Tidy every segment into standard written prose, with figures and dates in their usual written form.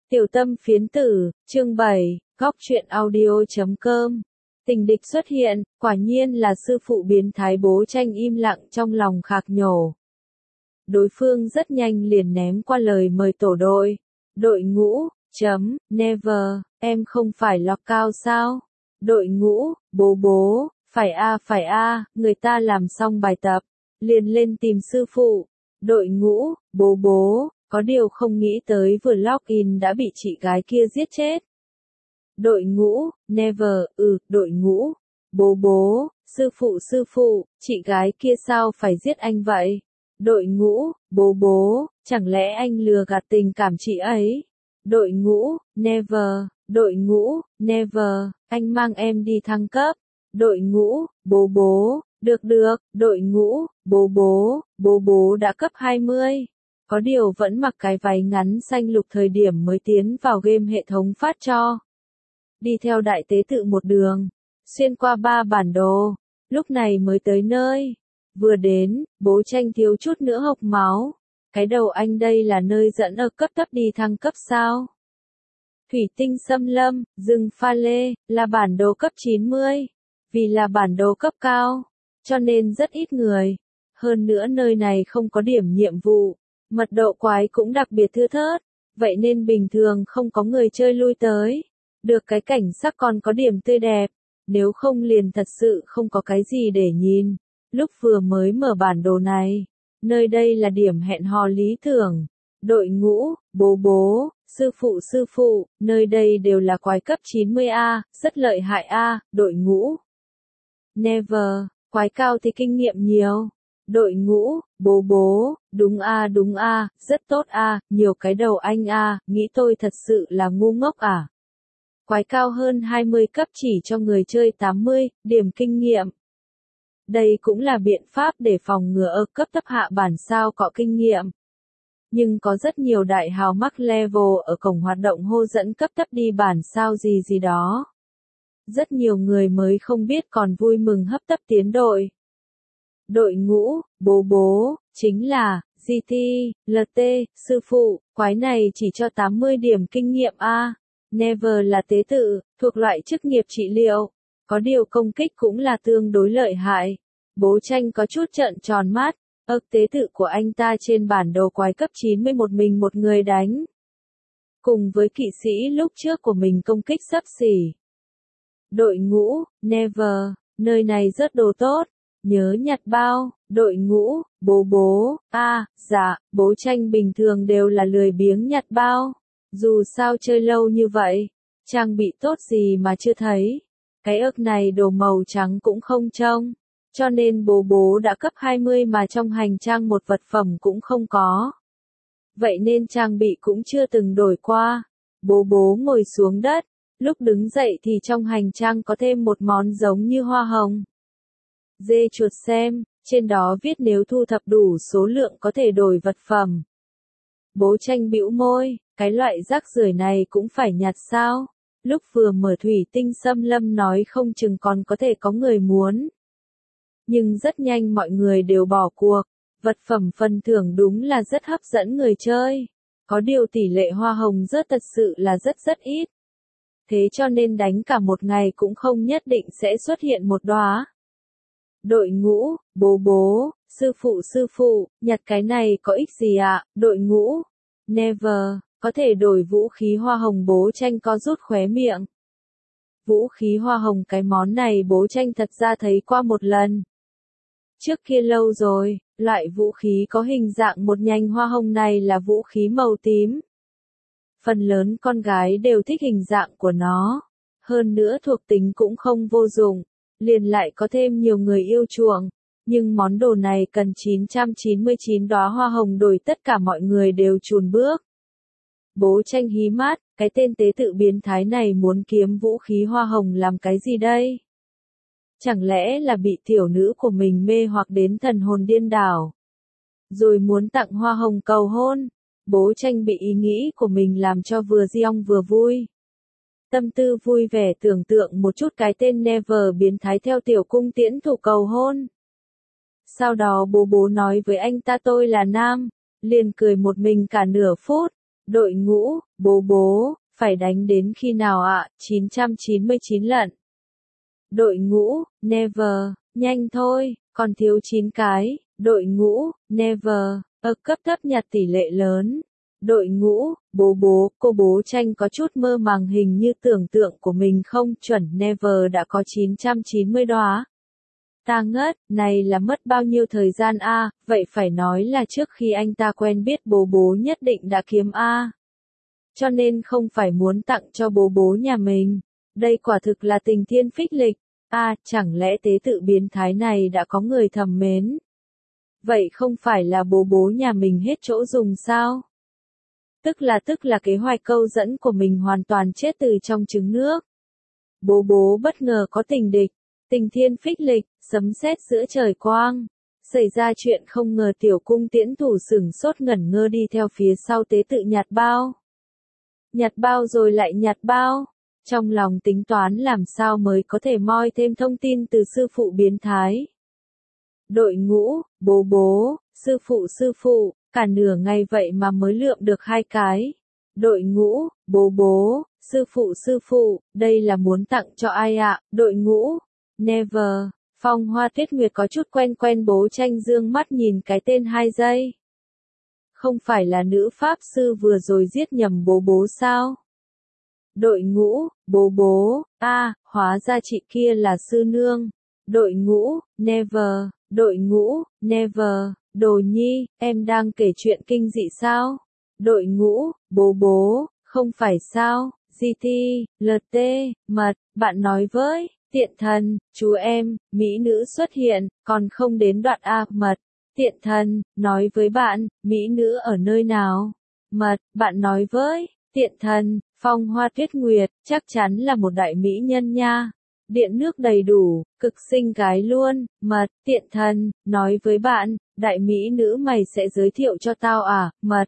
Tiểu tâm phiến tử, chương 7, góc truyện audio.com. Tình địch xuất hiện, quả nhiên là sư phụ biến thái. Bố Tranh im lặng trong lòng khạc nhổ. Đối phương rất nhanh liền ném qua lời mời tổ đội. Đội ngũ, never, em không phải lọc cao sao? Đội ngũ, bố, phải a, người ta làm xong bài tập, liền lên tìm sư phụ. Đội ngũ, bố, có điều không nghĩ tới vừa login đã bị chị gái kia giết chết. Đội ngũ, never, đội ngũ, bố, sư phụ, chị gái kia sao phải giết anh vậy? Đội ngũ, bố, chẳng lẽ anh lừa gạt tình cảm chị ấy? Đội ngũ, never, anh mang em đi thăng cấp. Đội ngũ, bố, được, đội ngũ, bố đã cấp 20. Có điều vẫn mặc cái váy ngắn xanh lục thời điểm mới tiến vào game hệ thống phát cho. Đi theo đại tế tự một đường, xuyên qua 3 bản đồ, lúc này mới tới nơi. Vừa đến, Bố Tranh thiếu chút nữa hộc máu. Cái đầu anh đây là nơi dẫn ở cấp thấp đi thăng cấp sao? Thủy tinh xâm lâm, rừng pha lê, là bản đồ cấp 90. Vì là bản đồ cấp cao, cho nên rất ít người. Hơn nữa nơi này không có điểm nhiệm vụ. Mật độ quái cũng đặc biệt thưa thớt, vậy nên bình thường không có người chơi lui tới. Được cái cảnh sắc còn có điểm tươi đẹp, nếu không liền thật sự không có cái gì để nhìn. Lúc vừa mới mở bản đồ này, nơi đây là điểm hẹn hò lý tưởng. Đội ngũ, bố, sư phụ, nơi đây đều là quái cấp 90A, rất lợi hại A. Đội ngũ, never, quái cao thì kinh nghiệm nhiều. Đội ngũ, bố, đúng a, rất tốt a, nhiều cái đầu anh a, nghĩ tôi thật sự là ngu ngốc à. Quái cao hơn 20 cấp chỉ cho người chơi 80, điểm kinh nghiệm. Đây cũng là biện pháp để phòng ngừa ở cấp thấp hạ bản sao có kinh nghiệm. Nhưng có rất nhiều đại hào mắc level ở cổng hoạt động hô dẫn cấp thấp đi bản sao gì đó. Rất nhiều người mới không biết còn vui mừng hấp tấp tiến đội. Đội ngũ, bố, chính là, GT, LT, sư phụ, quái này chỉ cho 80 điểm kinh nghiệm A. Never là tế tự, thuộc loại chức nghiệp trị liệu. Có điều công kích cũng là tương đối lợi hại. Bố Tranh có chút trợn tròn mắt, tế tự của anh ta trên bản đồ quái cấp 91 mình một người đánh. Cùng với kỵ sĩ lúc trước của mình công kích xấp xỉ. Đội ngũ, never, nơi này rất đồ tốt. Nhớ nhặt bao, đội ngũ, bố, dạ, Bố Tranh bình thường đều là lười biếng nhặt bao. Dù sao chơi lâu như vậy, trang bị tốt gì mà chưa thấy. Cái ức này đồ màu trắng cũng không trông. Cho nên bố đã cấp 20 mà trong hành trang một vật phẩm cũng không có. Vậy nên trang bị cũng chưa từng đổi qua. Bố ngồi xuống đất, lúc đứng dậy thì trong hành trang có thêm một món giống như hoa hồng. Dê chuột xem, trên đó viết nếu thu thập đủ số lượng có thể đổi vật phẩm. Bố Tranh bĩu môi, cái loại rác rưởi này cũng phải nhặt sao? Lúc vừa mở thủy tinh xâm lâm nói không chừng còn có thể có người muốn. Nhưng rất nhanh mọi người đều bỏ cuộc, vật phẩm phần thưởng đúng là rất hấp dẫn người chơi. Có điều tỷ lệ hoa hồng rớt thật sự là rất ít. Thế cho nên đánh cả một ngày cũng không nhất định sẽ xuất hiện một đóa. Đội ngũ, bố, sư phụ, nhặt cái này có ích gì ạ? Đội ngũ, never, có thể đổi vũ khí hoa hồng. Bố Tranh có rút khóe miệng. Vũ khí hoa hồng, cái món này Bố Tranh thật ra thấy qua một lần. Trước kia lâu rồi, loại vũ khí có hình dạng một nhành hoa hồng này là vũ khí màu tím. Phần lớn con gái đều thích hình dạng của nó. Hơn nữa thuộc tính cũng không vô dụng. Liền lại có thêm nhiều người yêu chuộng, nhưng món đồ này cần 999 đóa hoa hồng đổi tất cả mọi người đều chùn bước. Bố Tranh hí mắt, cái tên tế tự biến thái này muốn kiếm vũ khí hoa hồng làm cái gì đây? Chẳng lẽ là bị tiểu nữ của mình mê hoặc đến thần hồn điên đảo? Rồi muốn tặng hoa hồng cầu hôn? Bố Tranh bị ý nghĩ của mình làm cho vừa giông vừa vui. Tâm tư vui vẻ tưởng tượng một chút cái tên Never biến thái theo tiểu cung tiễn thủ cầu hôn. Sau đó bố nói với anh ta tôi là nam, liền cười một mình cả nửa phút. Đội ngũ, bố bố, phải đánh đến khi nào ạ? 999 lận. Đội ngũ, never, nhanh thôi, còn thiếu 9 cái. Đội ngũ, never, cấp thấp nhặt tỷ lệ lớn. Đội ngũ, bố bố, cô bố tranh có chút mơ màng hình như tưởng tượng của mình không chuẩn never đã có 990 đóa. Ta ngất, này là mất bao nhiêu thời gian a? Vậy phải nói là trước khi anh ta quen biết bố bố nhất định đã kiếm a. Cho nên không phải muốn tặng cho bố bố nhà mình. Đây quả thực là tình thiên phích lịch. Chẳng lẽ tế tự biến thái này đã có người thầm mến? Vậy không phải là bố bố nhà mình hết chỗ dùng sao? Tức là kế hoạch câu dẫn của mình hoàn toàn chết từ trong trứng nước. Bố bố bất ngờ có tình địch, tình thiên phích lịch, sấm sét giữa trời quang. Xảy ra chuyện không ngờ tiểu cung tiễn thủ sửng sốt ngẩn ngơ đi theo phía sau tế tự nhặt bao. Nhặt bao rồi lại nhặt bao. Trong lòng tính toán làm sao mới có thể moi thêm thông tin từ sư phụ biến thái. Đội ngũ, bố bố, sư phụ, cả nửa ngày vậy mà mới lượm được 2 cái. Đội ngũ, bố bố, sư phụ, đây là muốn tặng cho ai ạ? Đội ngũ, never. Phong Hoa Tuyết Nguyệt có chút quen bố tranh dương mắt nhìn cái tên 2 giây. Không phải là nữ pháp sư vừa rồi giết nhầm bố bố sao? Đội ngũ, bố bố, hóa ra chị kia là sư nương. Đội ngũ, never, đội ngũ, never, đồ nhi, em đang kể chuyện kinh dị sao? Đội ngũ, bố bố, không phải sao, GT, LT, mật, bạn nói với, tiện thần, chú em, mỹ nữ xuất hiện, còn không đến đoạn A, mật, tiện thần, nói với bạn, mỹ nữ ở nơi nào? Mật, bạn nói với, tiện thần, Phong Hoa Tuyết Nguyệt, chắc chắn là một đại mỹ nhân nha. Điện nước đầy đủ, cực xinh gái luôn, mật, tiện thần, nói với bạn, đại mỹ nữ mày sẽ giới thiệu cho tao à, mật.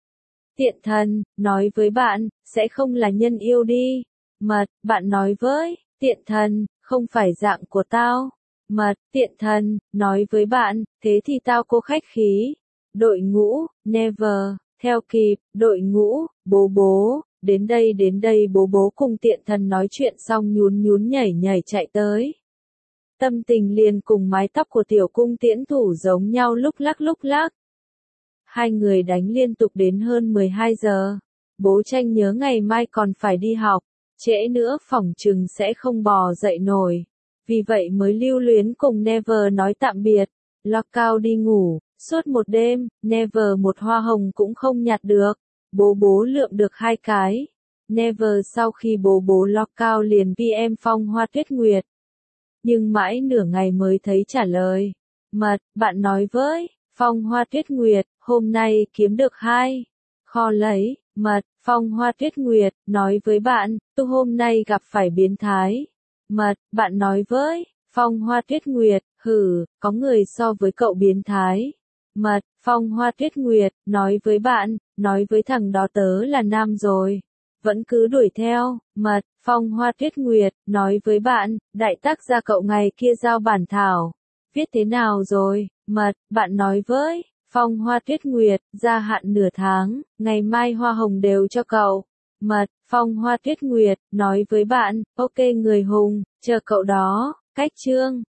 Tiện thần, nói với bạn, sẽ không là nhân yêu đi. Mật, bạn nói với, tiện thần, không phải dạng của tao. Mật, tiện thần, nói với bạn, thế thì tao cô khách khí. Đội ngũ, never, theo kịp, đội ngũ, bố bố. Đến đây bố bố cùng tiện thần nói chuyện xong nhún nhảy chạy tới. Tâm tình liền cùng mái tóc của tiểu cung tiễn thủ giống nhau lúc lắc. Hai người đánh liên tục đến hơn 12 giờ. Bố tranh nhớ ngày mai còn phải đi học, trễ nữa phỏng chừng sẽ không bò dậy nổi. Vì vậy mới lưu luyến cùng Never nói tạm biệt. Lockout đi ngủ, suốt một đêm, Never một hoa hồng cũng không nhặt được. Bố bố lượm được 2 cái. Never sau khi bố bố lockout liền PM Phong Hoa Tuyết Nguyệt. Nhưng mãi nửa ngày mới thấy trả lời. Mật, bạn nói với, Phong Hoa Tuyết Nguyệt, hôm nay kiếm được 2. Kho lấy, mật, Phong Hoa Tuyết Nguyệt, nói với bạn, tôi hôm nay gặp phải biến thái. Mật, bạn nói với, Phong Hoa Tuyết Nguyệt, có người so với cậu biến thái. Mật, Phong Hoa Tuyết Nguyệt, nói với bạn, nói với thằng đó tớ là nam rồi. Vẫn cứ đuổi theo, mật, Phong Hoa Tuyết Nguyệt, nói với bạn, đại tác gia cậu ngày kia giao bản thảo. Viết thế nào rồi, mật, bạn nói với, Phong Hoa Tuyết Nguyệt, gia hạn nửa tháng, ngày mai hoa hồng đều cho cậu. Mật, Phong Hoa Tuyết Nguyệt, nói với bạn, ok người hùng, chờ cậu đó, cách chương.